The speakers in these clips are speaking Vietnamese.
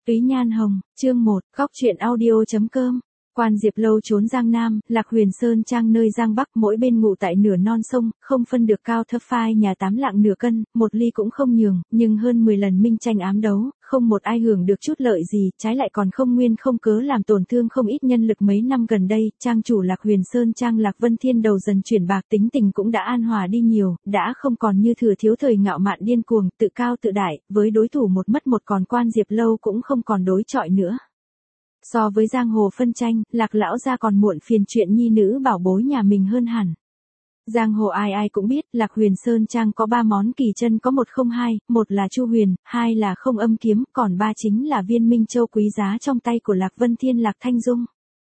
Túy Nhan Hồng, chương 1, góc truyện audio.com. Quan Diệp Lâu trốn Giang Nam, Lạc Huyền Sơn Trang nơi Giang Bắc, mỗi bên ngủ tại nửa non sông, không phân được cao thấp phai nhà 8 lạng nửa cân, một ly cũng không nhường, nhưng hơn 10 lần minh tranh ám đấu, không một ai hưởng được chút lợi gì, trái lại còn không nguyên không cớ làm tổn thương không ít nhân lực. Mấy năm gần đây, trang chủ Lạc Huyền Sơn Trang Lạc Vân Thiên đầu dần chuyển bạc, tính tình cũng đã an hòa đi nhiều, đã không còn như thừa thiếu thời ngạo mạn điên cuồng, tự cao tự đại, với đối thủ một mất một còn Quan Diệp Lâu cũng không còn đối chọi nữa. So với giang hồ phân tranh, Lạc lão gia còn muộn phiền chuyện nhi nữ bảo bối nhà mình hơn hẳn. Giang hồ ai ai cũng biết, Lạc Huyền Sơn Trang có 3 món kỳ chân có một không hai, một là Chu Huyền, hai là Không Âm kiếm, còn 3 chính là Viên Minh Châu quý giá trong tay của Lạc Vân Thiên Lạc Thanh Dung.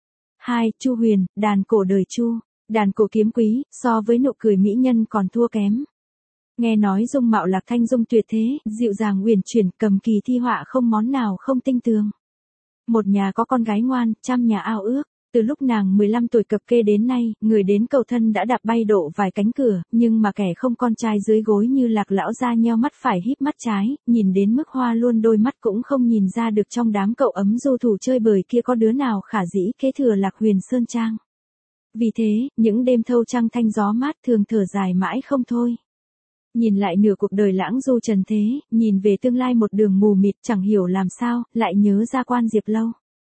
2. Chu Huyền, đàn cổ đời Chu, đàn cổ kiếm quý, so với nụ cười mỹ nhân còn thua kém. Nghe nói dung mạo Lạc Thanh Dung tuyệt thế, dịu dàng uyển chuyển, cầm kỳ thi họa không món nào không tinh tường. Một nhà có con gái ngoan, trăm nhà ao ước. Từ lúc nàng 15 tuổi cập kê đến nay, người đến cầu thân đã đạp bay độ vài cánh cửa, nhưng mà kẻ không con trai dưới gối như Lạc lão gia nheo mắt phải híp mắt trái, nhìn đến mức hoa luôn đôi mắt cũng không nhìn ra được trong đám cậu ấm du thủ chơi bời kia có đứa nào khả dĩ kế thừa Lạc Huyền Sơn Trang. Vì thế, những đêm thâu trăng thanh gió mát thường thở dài mãi không thôi. Nhìn lại nửa cuộc đời lãng du trần thế, nhìn về tương lai một đường mù mịt chẳng hiểu làm sao, lại nhớ ra Quan Diệp Lâu.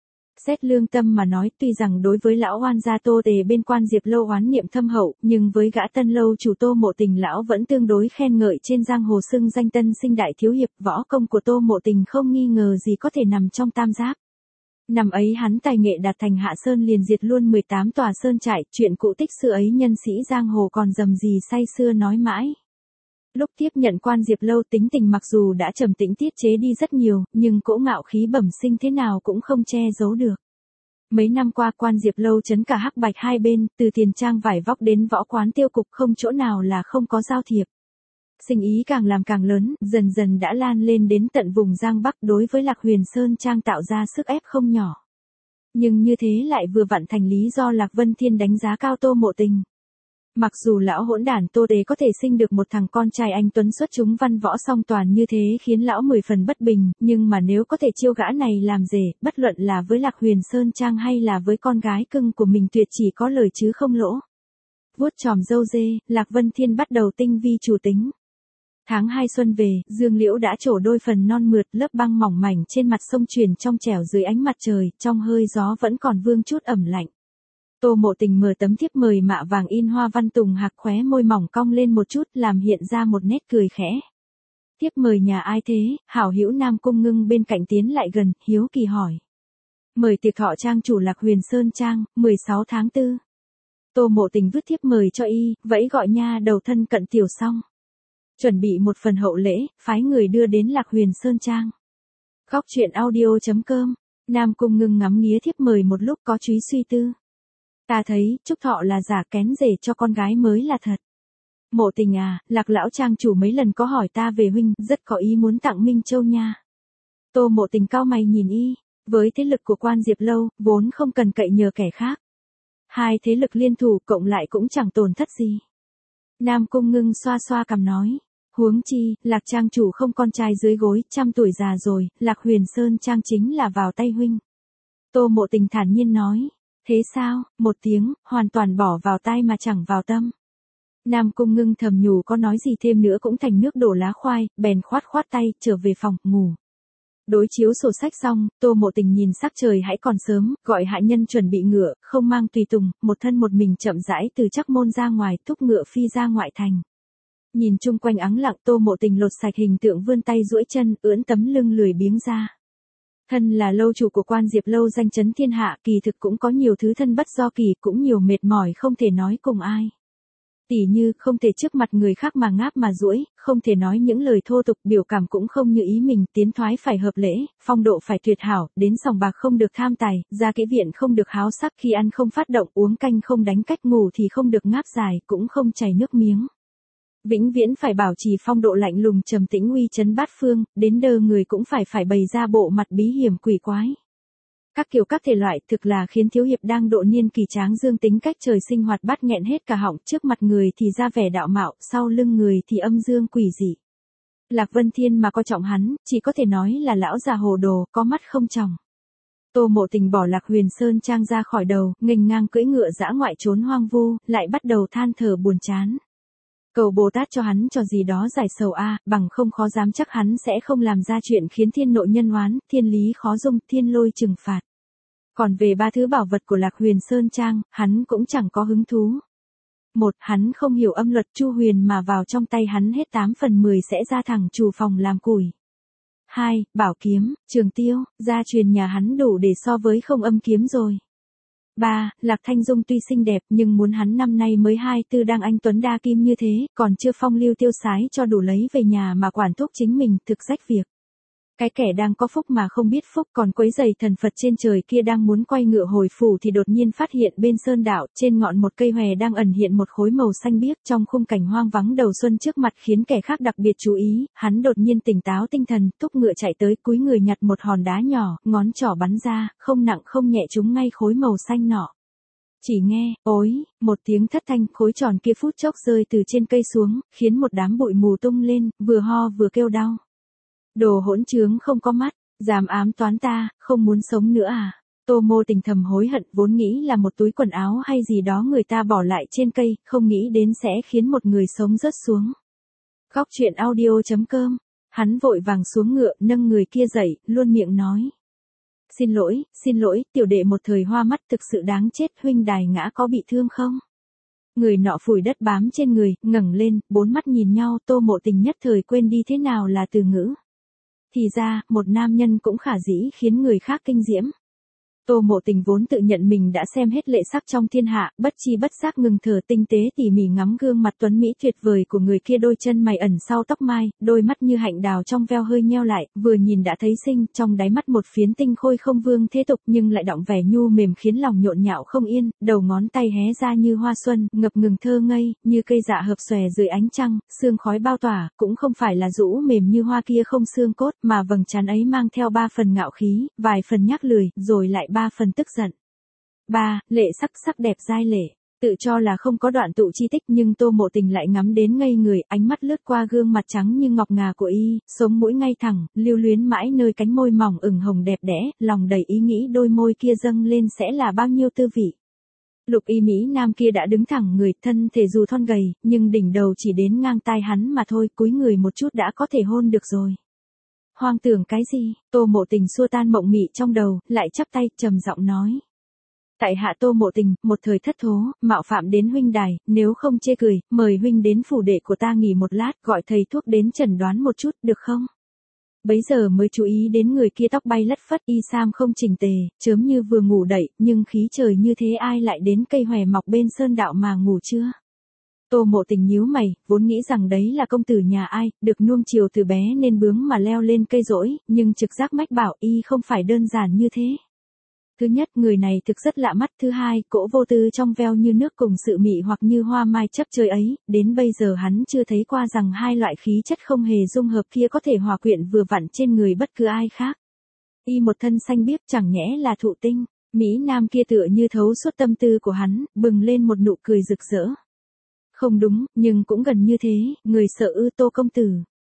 Xét lương tâm mà nói, tuy rằng đối với lão oan gia Tô Tề bên Quan Diệp Lâu oán niệm thâm hậu, nhưng với gã Tân Lâu chủ Tô Mộ Tình lão vẫn tương đối khen ngợi, trên giang hồ xưng danh tân sinh đại thiếu hiệp, võ công của Tô Mộ Tình không nghi ngờ gì có thể nằm trong tam giáp. Năm ấy hắn tài nghệ đạt thành hạ sơn liền diệt luôn 18 tòa sơn trại, chuyện cũ tích xưa ấy nhân sĩ giang hồ còn dầm gì say xưa nói mãi. Lúc tiếp nhận Quan Diệp Lâu, tính tình mặc dù đã trầm tĩnh tiết chế đi rất nhiều, nhưng cỗ ngạo khí bẩm sinh thế nào cũng không che giấu được. Mấy năm qua Quan Diệp Lâu trấn cả hắc bạch hai bên, từ tiền trang vải vóc đến võ quán tiêu cục không chỗ nào là không có giao thiệp. Sinh ý càng làm càng lớn, dần dần đã lan lên đến tận vùng Giang Bắc, đối với Lạc Huyền Sơn Trang tạo ra sức ép không nhỏ. Nhưng như thế lại vừa vặn thành lý do Lạc Vân Thiên đánh giá cao Tô Mộ Tình. Mặc dù lão hỗn đản Tô Tề có thể sinh được một thằng con trai anh tuấn xuất chúng văn võ song toàn như thế khiến lão 10 phần bất bình, nhưng mà nếu có thể chiêu gã này làm rể, bất luận là với Lạc Huyền Sơn Trang hay là với con gái cưng của mình tuyệt chỉ có lời chứ không lỗ. Vuốt chòm râu dê, Lạc Vân Thiên bắt đầu tinh vi chủ tính. Tháng 2 xuân về, dương liễu đã trổ đôi phần non mượt, lớp băng mỏng mảnh trên mặt sông truyền trong trẻo dưới ánh mặt trời, trong hơi gió vẫn còn vương chút ẩm lạnh. Tô Mộ Tình mở tấm thiếp mời mạ vàng in hoa văn tùng hạc, khóe môi mỏng cong lên một chút, làm hiện ra một nét cười khẽ. Thiếp mời nhà ai thế? Hảo hữu Nam Cung Ngưng bên cạnh tiến lại gần, hiếu kỳ hỏi. Mời tiệc thọ trang chủ Lạc Huyền Sơn Trang, 16 tháng 4. Tô Mộ Tình vứt thiếp mời cho y, vẫy gọi nha đầu thân cận tiểu xong. Chuẩn bị một phần hậu lễ, phái người đưa đến Lạc Huyền Sơn Trang. Góc truyện audio.com. Nam Cung Ngưng ngắm nghía thiếp mời một lúc có chúy suy tư. Ta thấy, chúc thọ là giả, kén rể cho con gái mới là thật. Mộ Tình à, Lạc lão trang chủ mấy lần có hỏi ta về huynh, rất có ý muốn tặng Minh Châu nha. Tô Mộ Tình cau mày nhìn y, với thế lực của Quan Diệp Lâu, vốn không cần cậy nhờ kẻ khác. Hai thế lực liên thủ cộng lại cũng chẳng tổn thất gì. Nam Cung Ngưng xoa xoa cằm nói, huống chi, Lạc trang chủ không con trai dưới gối, trăm tuổi già rồi, Lạc Huyền Sơn Trang chính là vào tay huynh. Tô Mộ Tình thản nhiên nói. Thế sao? Một tiếng, hoàn toàn bỏ vào tai mà chẳng vào tâm. Nam Cung Ngưng thầm nhủ có nói gì thêm nữa cũng thành nước đổ lá khoai, bèn khoát khoát tay, trở về phòng, ngủ. Đối chiếu sổ sách xong, Tô Mộ Tình nhìn sắc trời hãy còn sớm, gọi hạ nhân chuẩn bị ngựa, không mang tùy tùng, một thân một mình chậm rãi từ Trắc Môn ra ngoài, thúc ngựa phi ra ngoại thành. Nhìn chung quanh ắng lặng, Tô Mộ Tình lột sạch hình tượng, vươn tay duỗi chân, ưỡn tấm lưng lười biếng ra. Thân là lâu chủ của Quan Diệp Lâu danh chấn thiên hạ, kỳ thực cũng có nhiều thứ thân bất do kỳ, cũng nhiều mệt mỏi không thể nói cùng ai. Tỉ như, không thể trước mặt người khác mà ngáp mà duỗi, không thể nói những lời thô tục, biểu cảm cũng không như ý mình, tiến thoái phải hợp lễ, phong độ phải tuyệt hảo, đến sòng bạc không được tham tài, ra kỹ viện không được háo sắc, khi ăn không phát động, uống canh không đánh cách, ngủ thì không được ngáp dài, cũng không chảy nước miếng. Vĩnh viễn phải bảo trì phong độ lạnh lùng trầm tĩnh uy chấn bát phương, đến đơ người cũng phải bày ra bộ mặt bí hiểm quỷ quái. Các kiểu các thể loại thực là khiến thiếu hiệp đang độ niên kỳ tráng dương tính cách trời sinh hoạt bát nghẹn hết cả họng, trước mặt người thì ra vẻ đạo mạo, sau lưng người thì âm dương quỷ dị. Lạc Vân Thiên mà coi trọng hắn, chỉ có thể nói là lão già hồ đồ, có mắt không tròng. Tô Mộ Tình bỏ Lạc Huyền Sơn Trang ra khỏi đầu, nghênh ngang cưỡi ngựa dã ngoại trốn hoang vu, lại bắt đầu than thở buồn chán. Cầu Bồ Tát cho hắn trò gì đó giải sầu bằng không khó dám chắc hắn sẽ không làm ra chuyện khiến thiên nội nhân oán, thiên lý khó dung, thiên lôi trừng phạt. Còn về ba thứ bảo vật của Lạc Huyền Sơn Trang, hắn cũng chẳng có hứng thú. Một, hắn không hiểu âm luật Chu Huyền mà vào trong tay hắn hết 8 phần 10 sẽ ra thẳng trù phòng làm củi. 2. Bảo kiếm, trường tiêu, gia truyền nhà hắn đủ để so với không âm kiếm rồi. 3. Lạc Thanh Dung tuy xinh đẹp nhưng muốn hắn năm nay mới 24 đang anh tuấn đa kim như thế, còn chưa phong lưu tiêu sái cho đủ lấy về nhà mà quản thúc chính mình, thực rách việc. Cái kẻ đang có phúc mà không biết phúc còn quấy rầy thần Phật trên trời kia đang muốn quay ngựa hồi phủ thì đột nhiên phát hiện bên sơn đạo, trên ngọn một cây hòe đang ẩn hiện một khối màu xanh biếc trong khung cảnh hoang vắng đầu xuân trước mặt khiến kẻ khác đặc biệt chú ý, hắn đột nhiên tỉnh táo tinh thần, thúc ngựa chạy tới cúi người nhặt một hòn đá nhỏ, ngón trỏ bắn ra, không nặng không nhẹ trúng ngay khối màu xanh nọ. Chỉ nghe, ối, một tiếng thất thanh, khối tròn kia phút chốc rơi từ trên cây xuống, khiến một đám bụi mù tung lên, vừa ho vừa kêu đau. Đồ hỗn trướng không có mắt, dám ám toán ta, không muốn sống nữa à? Tô Mộ Tình thầm hối hận, vốn nghĩ là một túi quần áo hay gì đó người ta bỏ lại trên cây, không nghĩ đến sẽ khiến một người sống rớt xuống. Góc truyện audio.com, hắn vội vàng xuống ngựa, nâng người kia dậy, luôn miệng nói. Xin lỗi, tiểu đệ một thời hoa mắt thực sự đáng chết, huynh đài ngã có bị thương không? Người nọ phủi đất bám trên người, ngẩng lên, bốn mắt nhìn nhau, Tô Mộ Tình nhất thời quên đi thế nào là từ ngữ. Thì ra, một nam nhân cũng khả dĩ khiến người khác kinh diễm. Tô Mộ Tình vốn tự nhận mình đã xem hết lệ sắc trong thiên hạ, bất chi bất giác ngừng thở tinh tế tỉ mỉ ngắm gương mặt tuấn mỹ tuyệt vời của người kia, đôi chân mày ẩn sau tóc mai, đôi mắt như hạnh đào trong veo hơi nheo lại, vừa nhìn đã thấy xinh, trong đáy mắt một phiến tinh khôi không vương thế tục nhưng lại đọng vẻ nhu mềm khiến lòng nhộn nhạo không yên, đầu ngón tay hé ra như hoa xuân, ngập ngừng thơ ngây, như cây dạ hợp xòe dưới ánh trăng, sương khói bao tỏa, cũng không phải là rũ mềm như hoa kia không xương cốt, mà vầng trán ấy mang theo 3 phần ngạo khí, vài phần nhác lười, rồi lại 3 phần tức giận. 3. Lệ sắc đẹp giai lệ. Tự cho là không có đoạn tụ chi tích nhưng Tô Mộ Tình lại ngắm đến ngây người, ánh mắt lướt qua gương mặt trắng như ngọc ngà của y, sống mũi ngay thẳng, lưu luyến mãi nơi cánh môi mỏng ửng hồng đẹp đẽ, lòng đầy ý nghĩ đôi môi kia dâng lên sẽ là bao nhiêu tư vị. Lục y Mỹ Nam kia đã đứng thẳng người, thân thể dù thon gầy, nhưng đỉnh đầu chỉ đến ngang tai hắn mà thôi, cúi người một chút đã có thể hôn được rồi. Hoang tưởng cái gì? Tô Mộ Tình xua tan mộng mị trong đầu, lại chắp tay, trầm giọng nói. Tại hạ Tô Mộ Tình, một thời thất thố, mạo phạm đến huynh đài, nếu không chê cười, mời huynh đến phủ đệ của ta nghỉ một lát, gọi thầy thuốc đến chẩn đoán một chút, được không? Bấy giờ mới chú ý đến người kia tóc bay lất phất, y sam không chỉnh tề, chớm như vừa ngủ dậy, nhưng khí trời như thế ai lại đến cây hòe mọc bên sơn đạo mà ngủ chưa? Tô Mộ Tình nhíu mày, vốn nghĩ rằng đấy là công tử nhà ai, được nuông chiều từ bé nên bướng mà leo lên cây dỗi, nhưng trực giác mách bảo y không phải đơn giản như thế. Thứ nhất, người này thực rất lạ mắt, thứ hai, cỗ vô tư trong veo như nước cùng sự mị hoặc như hoa mai chấp trời ấy, đến bây giờ hắn chưa thấy qua rằng hai loại khí chất không hề dung hợp kia có thể hòa quyện vừa vặn trên người bất cứ ai khác. Y một thân xanh biếc chẳng nhẽ là thụ tinh, Mỹ Nam kia tựa như thấu suốt tâm tư của hắn, bừng lên một nụ cười rực rỡ. Không đúng, nhưng cũng gần như thế, người sợ ư Tô công tử.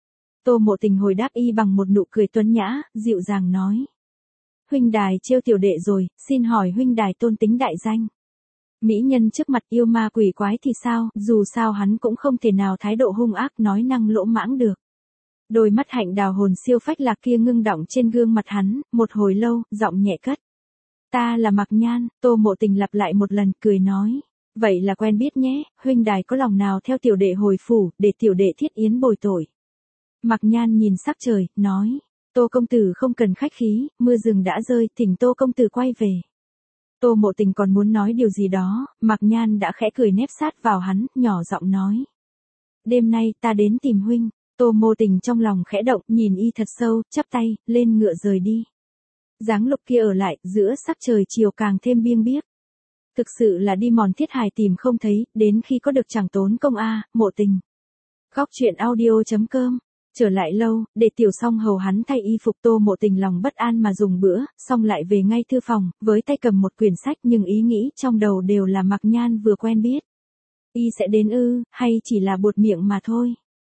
Tô Mộ Tình hồi đáp y bằng một nụ cười tuấn nhã, dịu dàng nói. Huynh đài trêu tiểu đệ rồi, xin hỏi huynh đài tôn tính đại danh. Mỹ nhân trước mặt yêu ma quỷ quái thì sao, dù sao hắn cũng không thể nào thái độ hung ác nói năng lỗ mãng được. Đôi mắt hạnh đào hồn siêu phách lạc kia ngưng đọng trên gương mặt hắn, một hồi lâu, giọng nhẹ cất. Ta là Mạc Nhan, Tô Mộ Tình lặp lại một lần, cười nói. Vậy là quen biết nhé, huynh đài có lòng nào theo tiểu đệ hồi phủ, để tiểu đệ thiết yến bồi tội. Mạc Nhan nhìn sắc trời, nói. Tô công tử không cần khách khí, mưa rừng đã rơi, thỉnh Tô công tử quay về. Tô Mộ Tình còn muốn nói điều gì đó, Mạc Nhan đã khẽ cười nép sát vào hắn, nhỏ giọng nói. Đêm nay ta đến tìm huynh. Tô Mộ Tình trong lòng khẽ động, nhìn y thật sâu, chắp tay, lên ngựa rời đi. Dáng Lục kia ở lại, giữa sắc trời chiều càng thêm biêng biếc. Thực sự là đi mòn thiết hài tìm không thấy, đến khi có được chẳng tốn công Mộ Tình. Góc truyện audio.com. Trở lại lâu, để Tiểu Song hầu hắn thay y phục. Tô Mộ Tình lòng bất an mà dùng bữa, xong lại về ngay thư phòng, với tay cầm một quyển sách nhưng ý nghĩ trong đầu đều là Mạc Nhan vừa quen biết. Y sẽ đến ư, hay chỉ là buột miệng mà thôi.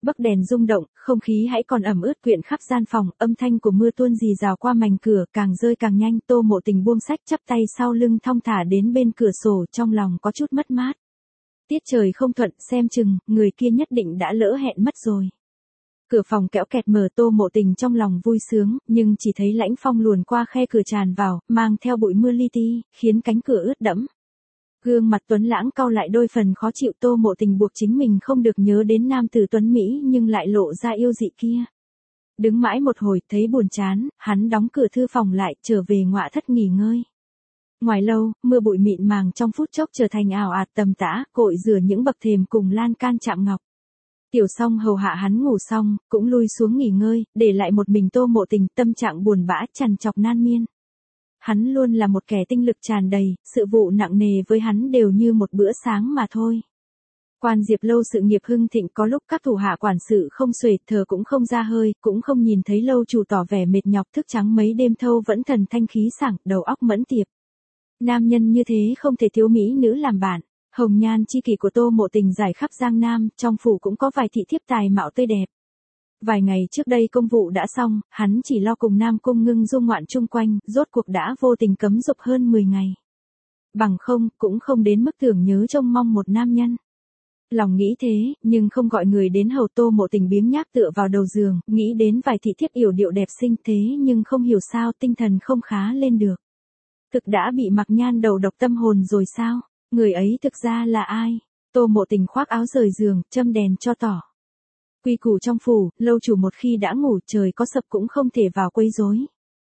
Bấc đèn rung động, không khí hãy còn ẩm ướt quyện khắp gian phòng, âm thanh của mưa tuôn rì rào qua mảnh cửa, càng rơi càng nhanh. Tô Mộ Tình buông sách chắp tay sau lưng thong thả đến bên cửa sổ, trong lòng có chút mất mát. Tiết trời không thuận, xem chừng, người kia nhất định đã lỡ hẹn mất rồi. Cửa phòng kẽo kẹt mở, Tô Mộ Tình trong lòng vui sướng, nhưng chỉ thấy lãnh phong luồn qua khe cửa tràn vào, mang theo bụi mưa li ti, khiến cánh cửa ướt đẫm. Gương mặt tuấn lãng cau lại đôi phần khó chịu, Tô Mộ Tình buộc chính mình không được nhớ đến nam tử tuấn Mỹ nhưng lại lộ ra yêu dị kia. Đứng mãi một hồi, thấy buồn chán, hắn đóng cửa thư phòng lại, trở về ngọa thất nghỉ ngơi. Ngoài lâu, mưa bụi mịn màng trong phút chốc trở thành ảo ạt tầm tã, cội rửa những bậc thềm cùng lan can chạm ngọc. Tiểu Song hầu hạ hắn ngủ xong, cũng lui xuống nghỉ ngơi, để lại một mình Tô Mộ Tình, tâm trạng buồn bã trằn trọc nan miên. Hắn luôn là một kẻ tinh lực tràn đầy, sự vụ nặng nề với hắn đều như một bữa sáng mà thôi. Quan Diệp Lâu sự nghiệp hưng thịnh, có lúc các thủ hạ quản sự không xuể, thở cũng không ra hơi, cũng không nhìn thấy lâu chủ tỏ vẻ mệt nhọc thức trắng mấy đêm thâu vẫn thần thanh khí sảng, đầu óc mẫn tiệp. Nam nhân như thế không thể thiếu mỹ nữ làm bạn. Hồng nhan chi kỷ của Tô Mộ Tình giải khắp Giang Nam, trong phủ cũng có vài thị thiếp tài mạo tươi đẹp. Vài ngày trước đây công vụ đã xong, hắn chỉ lo cùng Nam Cung Ngưng du ngoạn chung quanh, rốt cuộc đã vô tình cấm dục hơn 10 ngày. Bằng không, cũng không đến mức tưởng nhớ trông mong một nam nhân. Lòng nghĩ thế, nhưng không gọi người đến hầu. Tô Mộ Tình biếng nhác tựa vào đầu giường, nghĩ đến vài thị thiếp yểu điệu đẹp xinh thế nhưng không hiểu sao tinh thần không khá lên được. Thực đã bị Mạc Nhan đầu độc tâm hồn rồi sao? Người ấy thực ra là ai? Tô Mộ Tình khoác áo rời giường, châm đèn cho tỏ. Quy củ trong phủ, lâu chủ một khi đã ngủ, trời có sập cũng không thể vào quấy rối.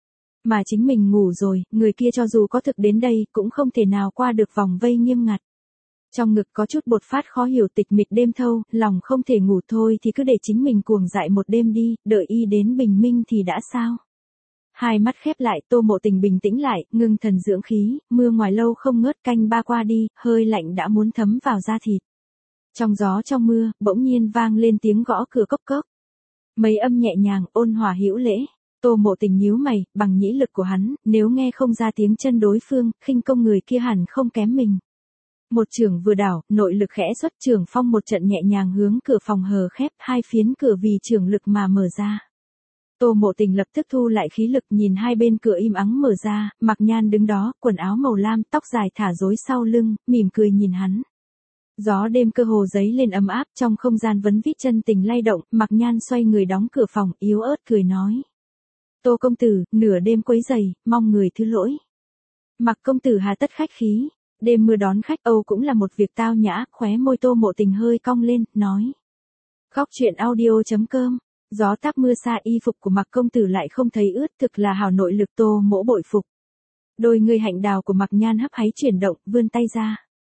Mà chính mình ngủ rồi, người kia cho dù có thực đến đây, cũng không thể nào qua được vòng vây nghiêm ngặt. Trong ngực có chút bột phát khó hiểu, tịch mịch đêm thâu, lòng không thể ngủ thôi thì cứ để chính mình cuồng dại một đêm đi, đợi y đến bình minh thì đã sao? Hai mắt khép lại, Tô Mộ Tình bình tĩnh lại, ngưng thần dưỡng khí, mưa ngoài lâu không ngớt, canh ba qua đi, hơi lạnh đã muốn thấm vào da thịt. Trong gió trong mưa, bỗng nhiên vang lên tiếng gõ cửa cốc cốc. Mấy âm nhẹ nhàng, ôn hòa hữu lễ. Tô Mộ Tình nhíu mày, bằng nhĩ lực của hắn, nếu nghe không ra tiếng chân đối phương, khinh công người kia hẳn không kém mình. Một chưởng vừa đảo, nội lực khẽ xuất, chưởng phong một trận nhẹ nhàng hướng cửa phòng hờ khép, hai phiến cửa vì chưởng lực mà mở ra. Tô Mộ Tình lập tức thu lại khí lực, nhìn hai bên cửa im ắng mở ra, Mạc Nhan đứng đó, quần áo màu lam, tóc dài thả rối sau lưng, mỉm cười nhìn hắn. Gió đêm cơ hồ dấy lên ấm áp, trong không gian vấn vít chân tình lay động, Mạc Nhan xoay người đóng cửa phòng, yếu ớt cười nói. Tô công tử, nửa đêm quấy rầy, mong người thứ lỗi. Mạc công tử hà tất khách khí, đêm mưa đón khách Âu cũng là một việc tao nhã, khóe môi Tô Mộ Tình hơi cong lên, nói. Góc truyện audio.com. Gió táp mưa xa, y phục của Mạc công tử lại không thấy ướt, thực là hào nội lực. Tô Mỗ bội phục. Đôi người hạnh đào của Mạc Nhan hấp háy chuyển động, vươn tay ra.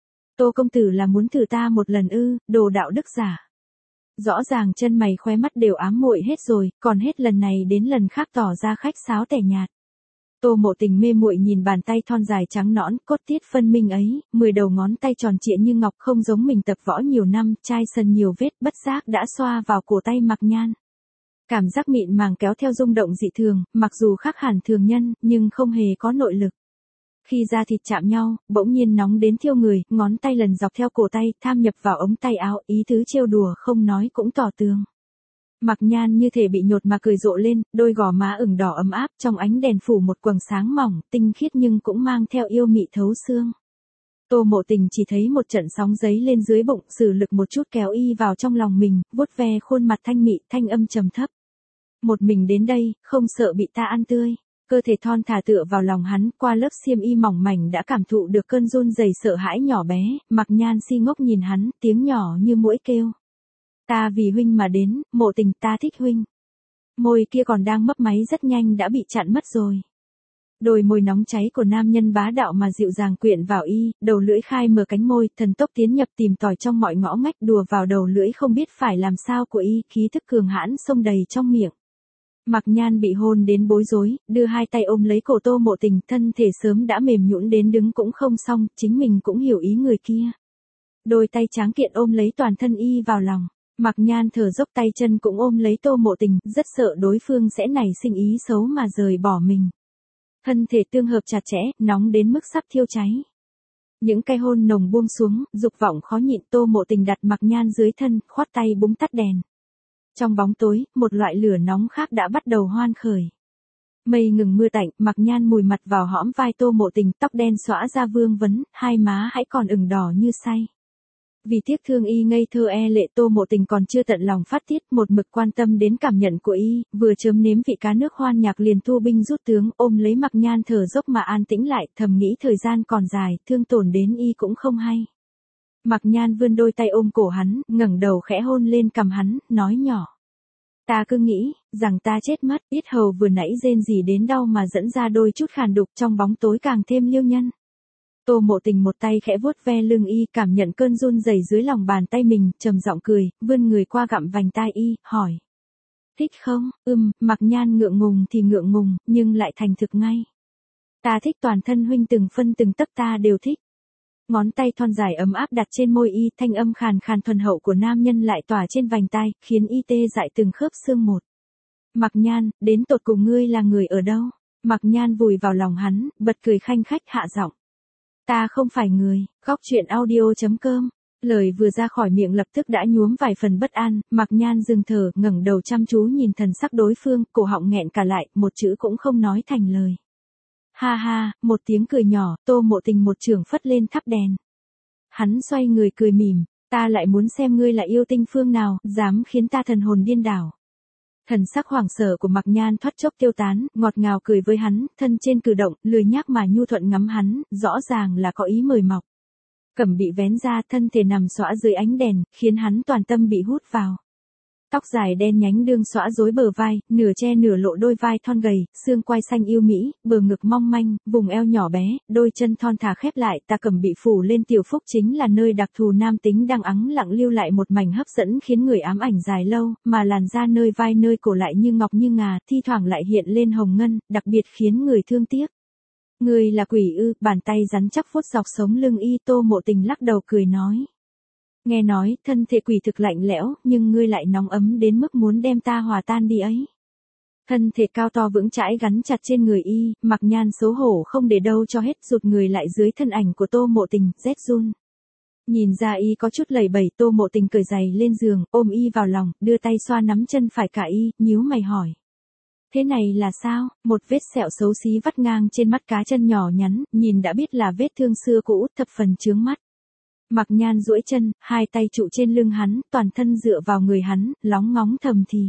Tô công tử là muốn thử ta một lần ư, đồ đạo đức giả. Rõ ràng chân mày khóe mắt đều ám muội hết rồi, còn hết lần này đến lần khác tỏ ra khách sáo tẻ nhạt. Tô Mộ Tình mê muội nhìn bàn tay thon dài trắng nõn, cốt tiết phân minh ấy, 10 đầu ngón tay tròn trịa như ngọc, không giống mình tập võ nhiều năm, chai sần nhiều vết, bất giác đã xoa vào cổ tay Mạc Nhan. Cảm giác mịn màng kéo theo rung động dị thường, mặc dù khác hẳn thường nhân, nhưng không hề có nội lực. Khi da thịt chạm nhau, bỗng nhiên nóng đến thiêu người, ngón tay lần dọc theo cổ tay, tham nhập vào ống tay áo, ý tứ trêu đùa không nói cũng tỏ tường. Mạc Nhan như thể bị nhột mà cười rộ lên, đôi gò má ửng đỏ ấm áp, trong ánh đèn phủ một quầng sáng mỏng, tinh khiết nhưng cũng mang theo yêu mị thấu xương. Tô Mộ Tình chỉ thấy một trận sóng giấy lên dưới bụng, sử lực một chút kéo y vào trong lòng mình, vuốt ve khuôn mặt thanh mị, thanh âm trầm thấp. Một mình đến đây, không sợ bị ta ăn tươi. Cơ thể thon thả tựa vào lòng hắn, qua lớp xiêm y mỏng mảnh đã cảm thụ được cơn run rẩy sợ hãi nhỏ bé. Mạc Nhan si ngốc nhìn hắn, tiếng nhỏ như muỗi kêu. Ta vì huynh mà đến, Mộ Tình, ta thích huynh. Môi kia còn đang mấp máy rất nhanh đã bị chặn mất rồi. Đôi môi nóng cháy của nam nhân bá đạo mà dịu dàng quyện vào y, đầu lưỡi khai mở cánh môi, thần tốc tiến nhập tìm tòi trong mọi ngõ ngách, đùa vào đầu lưỡi không biết phải làm sao của y, khí thức cường hãn xông đầy trong miệng. Mạc Nhan bị hôn đến bối rối, đưa hai tay ôm lấy cổ Tô Mộ Tình, thân thể sớm đã mềm nhũn đến đứng cũng không xong, chính mình cũng hiểu ý người kia. Đôi tay tráng kiện ôm lấy toàn thân y vào lòng, Mạc Nhan thở dốc, tay chân cũng ôm lấy Tô Mộ Tình, rất sợ đối phương sẽ nảy sinh ý xấu mà rời bỏ mình. Thân thể tương hợp chặt chẽ, nóng đến mức sắp thiêu cháy. Những cái hôn nồng buông xuống, dục vọng khó nhịn, Tô Mộ Tình đặt Mạc Nhan dưới thân, khoát tay búng tắt đèn. Trong bóng tối, một loại lửa nóng khác đã bắt đầu hoan khởi. Mây ngừng mưa tạnh, Mặc Nhan mùi mặt vào hõm vai Tô Mộ Tình, tóc đen xõa ra vương vấn, hai má hãy còn ửng đỏ như say. Vì tiếc thương y ngây thơ lệ, Tô Mộ Tình còn chưa tận lòng phát tiết, một mực quan tâm đến cảm nhận của y, vừa chớm nếm vị cá nước hoan nhạc liền thu binh rút tướng, ôm lấy Mặc Nhan thở dốc mà an tĩnh lại, thầm nghĩ thời gian còn dài, thương tổn đến y cũng không hay. Mặc Nhan vươn đôi tay ôm cổ hắn, ngẩng đầu khẽ hôn lên cằm hắn, nói nhỏ. Ta cứ nghĩ, rằng ta chết mất, yết hầu vừa nãy rên rỉ đến đau mà dẫn ra đôi chút khàn đục, trong bóng tối càng thêm liêu nhân. Tô Mộ Tình một tay khẽ vuốt ve lưng y, cảm nhận cơn run rẩy dưới lòng bàn tay mình, trầm giọng cười, vươn người qua gặm vành tai y, hỏi. Thích không? Mặc Nhan ngượng ngùng thì ngượng ngùng, nhưng lại thành thực ngay. Ta thích toàn thân huynh, từng phân từng tấc ta đều thích. Ngón tay thon dài ấm áp đặt trên môi y, thanh âm khàn khàn thuần hậu của nam nhân lại tỏa trên vành tai, khiến y tê dại từng khớp xương một. Mặc Nhan, đến tột cùng ngươi là người ở đâu? Mặc Nhan vùi vào lòng hắn, bật cười khanh khách hạ giọng. Ta không phải người. Góc truyện audio.com. Lời vừa ra khỏi miệng lập tức đã nhuốm vài phần bất an, Mặc Nhan dừng thở, ngẩng đầu chăm chú nhìn thần sắc đối phương, cổ họng nghẹn cả lại, một chữ cũng không nói thành lời. Ha ha, một tiếng cười nhỏ, Tô Mộ Tình một chưởng phất lên thắp đèn. Hắn xoay người cười mỉm, ta lại muốn xem ngươi là yêu tinh phương nào, dám khiến ta thần hồn điên đảo. Thần sắc hoảng sợ của Mặc Nhan thoát chốc tiêu tán, ngọt ngào cười với hắn, thân trên cử động, lười nhác mà nhu thuận ngắm hắn, rõ ràng là có ý mời mọc. Cẩm bị vén ra, thân thể nằm xõa dưới ánh đèn, khiến hắn toàn tâm bị hút vào. Tóc dài đen nhánh đương xõa rối bờ vai, nửa che nửa lộ đôi vai thon gầy, xương quai xanh yêu mỹ, bờ ngực mong manh, vùng eo nhỏ bé, đôi chân thon thả khép lại, tà cẩm bị phủ lên tiểu phúc chính là nơi đặc thù nam tính đang ắng lặng lưu lại một mảnh hấp dẫn khiến người ám ảnh dài lâu, mà làn da nơi vai nơi cổ lại như ngọc như ngà, thi thoảng lại hiện lên hồng ngân, đặc biệt khiến người thương tiếc. Người là quỷ ư? Bàn tay rắn chắc vuốt dọc sống lưng y. Tô Mộ Tình lắc đầu cười nói. Nghe nói, thân thể quỷ thực lạnh lẽo, nhưng ngươi lại nóng ấm đến mức muốn đem ta hòa tan đi ấy. Thân thể cao to vững chãi gắn chặt trên người y, Mặc Nhan xấu hổ không để đâu cho hết, rụt người lại dưới thân ảnh của Tô Mộ Tình, rét run. Nhìn ra y có chút lẩy bẩy, Tô Mộ Tình cởi giày lên giường, ôm y vào lòng, đưa tay xoa nắm chân phải cả y, nhíu mày hỏi. Thế này là sao? Một vết sẹo xấu xí vắt ngang trên mắt cá chân nhỏ nhắn, nhìn đã biết là vết thương xưa cũ, thập phần chướng mắt. Mặc Nhan duỗi chân, hai tay trụ trên lưng hắn, toàn thân dựa vào người hắn, lóng ngóng thầm thì.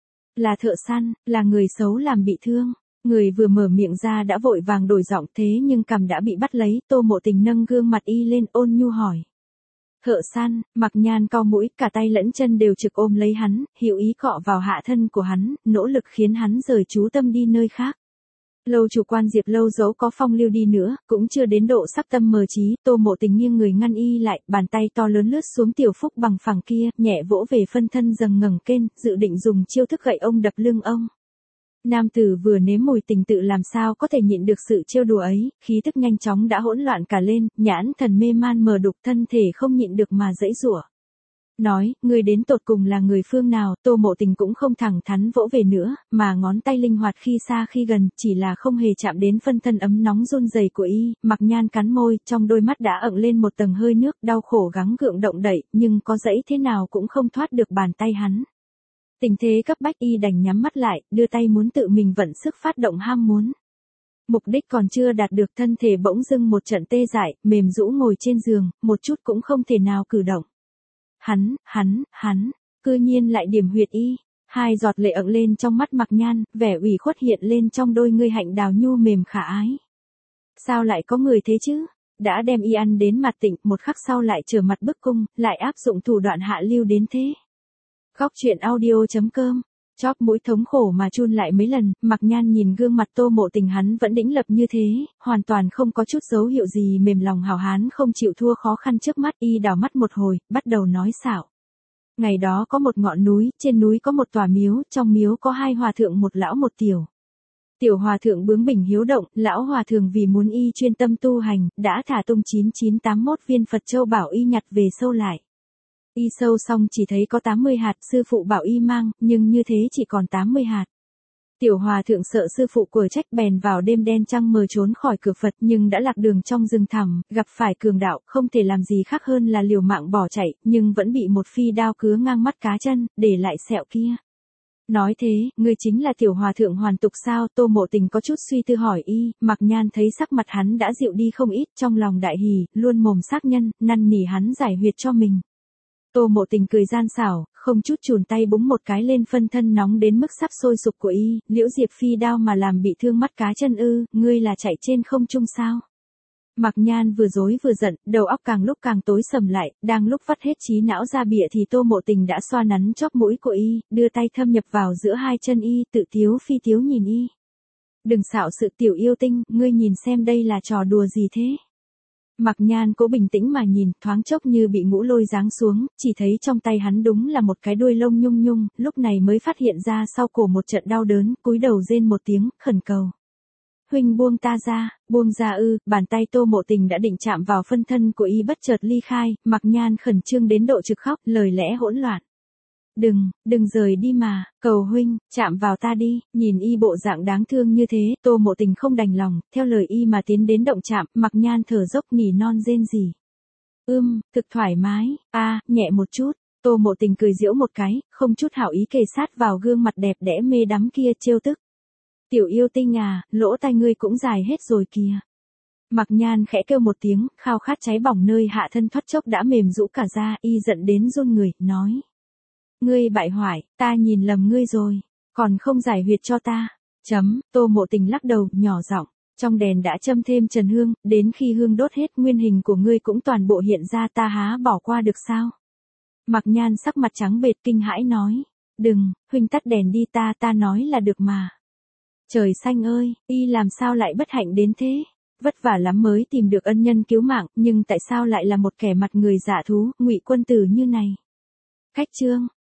Là thợ săn, là người xấu làm bị thương. Người vừa mở miệng ra đã vội vàng đổi giọng, thế nhưng cằm đã bị bắt lấy. Tô Mộ Tình nâng gương mặt y lên, ôn nhu hỏi. Thợ săn? Mặc Nhan cau mũi, cả tay lẫn chân đều trực ôm lấy hắn, hữu ý cọ vào hạ thân của hắn, nỗ lực khiến hắn rời chú tâm đi nơi khác. Lâu chủ quan Diệp Lâu dẫu có phong lưu đi nữa, cũng chưa đến độ sắc tâm mờ trí. Tô Mộ Tình nghiêng người ngăn y lại, bàn tay to lớn lướt xuống tiểu phúc bằng phẳng kia, nhẹ vỗ về phân thân dâng ngẩng kên, dự định dùng chiêu thức gậy ông đập lưng ông. Nam tử vừa nếm mùi tình tự làm sao có thể nhịn được sự trêu đùa ấy, khí tức nhanh chóng đã hỗn loạn cả lên, nhãn thần mê man mờ đục, thân thể không nhịn được mà giãy giụa. Nói, người đến tột cùng là người phương nào? Tô Mộ Tình cũng không thẳng thắn vỗ về nữa, mà ngón tay linh hoạt khi xa khi gần, chỉ là không hề chạm đến phân thân ấm nóng run rẩy của y. Mặc Nhan cắn môi, trong đôi mắt đã ẩn lên một tầng hơi nước, đau khổ gắng gượng động đậy, nhưng có dãy thế nào cũng không thoát được bàn tay hắn. Tình thế cấp bách y đành nhắm mắt lại, đưa tay muốn tự mình vận sức phát động ham muốn. Mục đích còn chưa đạt được, thân thể bỗng dưng một trận tê dại, mềm rũ ngồi trên giường, một chút cũng không thể nào cử động. Hắn, cư nhiên lại điểm huyệt y. Hai giọt lệ ẩn lên trong mắt Mặc Nhan, vẻ ủy khuất hiện lên trong đôi ngươi hạnh đào nhu mềm khả ái. Sao lại có người thế chứ? Đã đem y ăn đến mặt tịnh, một khắc sau lại trở mặt bức cung, lại áp dụng thủ đoạn hạ lưu đến thế. Góc truyện audio.com. Chóp mũi thống khổ mà chun lại mấy lần, Mặc Nhan nhìn gương mặt Tô Mộ Tình hắn vẫn đĩnh lập như thế, hoàn toàn không có chút dấu hiệu gì mềm lòng hào hán không chịu thua khó khăn trước mắt. Y đảo mắt một hồi, bắt đầu nói xạo. Ngày đó có một ngọn núi, trên núi có một tòa miếu, trong miếu có hai hòa thượng, một lão một tiểu. Tiểu hòa thượng bướng bỉnh hiếu động, lão hòa thượng vì muốn y chuyên tâm tu hành, đã thả tung 9981 viên Phật châu bảo y nhặt về sâu lại. Y sâu xong chỉ thấy có 80 hạt, sư phụ bảo y mang, nhưng như thế chỉ còn 80 hạt. Tiểu hòa thượng sợ sư phụ quở trách bèn vào đêm đen trăng mờ trốn khỏi cửa Phật nhưng đã lạc đường trong rừng thẳm, gặp phải cường đạo, không thể làm gì khác hơn là liều mạng bỏ chạy, nhưng vẫn bị một phi đao cứa ngang mắt cá chân, để lại sẹo kia. Nói thế, ngươi chính là tiểu hòa thượng hoàn tục sao? Tô Mộ Tình có chút suy tư hỏi y, Mạc Nhan thấy sắc mặt hắn đã dịu đi không ít, trong lòng đại hỉ, luôn mồm xác nhân, năn nỉ hắn giải huyệt cho mình. Tô Mộ Tình cười gian xảo, không chút chùn tay búng một cái lên phân thân nóng đến mức sắp sôi sục của y, Liễu Diệp phi đao mà làm bị thương mắt cá chân ư, ngươi là chạy trên không trung sao? Mạc Nhan vừa dối vừa giận, đầu óc càng lúc càng tối sầm lại, đang lúc vắt hết trí não ra bịa thì Tô Mộ Tình đã xoa nắn chóp mũi của y, đưa tay thâm nhập vào giữa hai chân y, tự tiếu phi tiếu nhìn y. Đừng xạo sự tiểu yêu tinh, ngươi nhìn xem đây là trò đùa gì thế? Mạc Nhan cố bình tĩnh mà nhìn, thoáng chốc như bị ngũ lôi giáng xuống, chỉ thấy trong tay hắn đúng là một cái đuôi lông nhung nhung, lúc này mới phát hiện ra sau cổ một trận đau đớn, cúi đầu rên một tiếng, khẩn cầu. Huynh buông ta ra, buông ra ư, bàn tay Tô Mộ Tình đã định chạm vào phân thân của y bất chợt ly khai, Mạc Nhan khẩn trương đến độ trực khóc, lời lẽ hỗn loạn. Đừng rời đi mà, cầu huynh, chạm vào ta đi, nhìn y bộ dạng đáng thương như thế, Tô Mộ Tình không đành lòng, theo lời y mà tiến đến động chạm, Mạc Nhan thở dốc nỉ non rên rỉ. Thực thoải mái, nhẹ một chút, Tô Mộ Tình cười giễu một cái, không chút hảo ý kề sát vào gương mặt đẹp đẽ mê đắm kia trêu tức. Tiểu yêu tinh à, lỗ tai ngươi cũng dài hết rồi kìa. Mạc Nhan khẽ kêu một tiếng, khao khát cháy bỏng nơi hạ thân thoát chốc đã mềm rũ cả ra, y giận đến run người, nói. Ngươi bại hoại, ta nhìn lầm ngươi rồi, còn không giải huyệt cho ta. Tô Mộ Tình lắc đầu, nhỏ giọng, trong đèn đã châm thêm trần hương, đến khi hương đốt hết nguyên hình của ngươi cũng toàn bộ hiện ra, ta há bỏ qua được sao? Mạc Nhan sắc mặt trắng bệch kinh hãi nói. Đừng, huynh tắt đèn đi, ta nói là được mà. Trời xanh ơi, y làm sao lại bất hạnh đến thế? Vất vả lắm mới tìm được ân nhân cứu mạng, nhưng tại sao lại là một kẻ mặt người dạ thú, Ngụy Quân Tử như này? Khách chương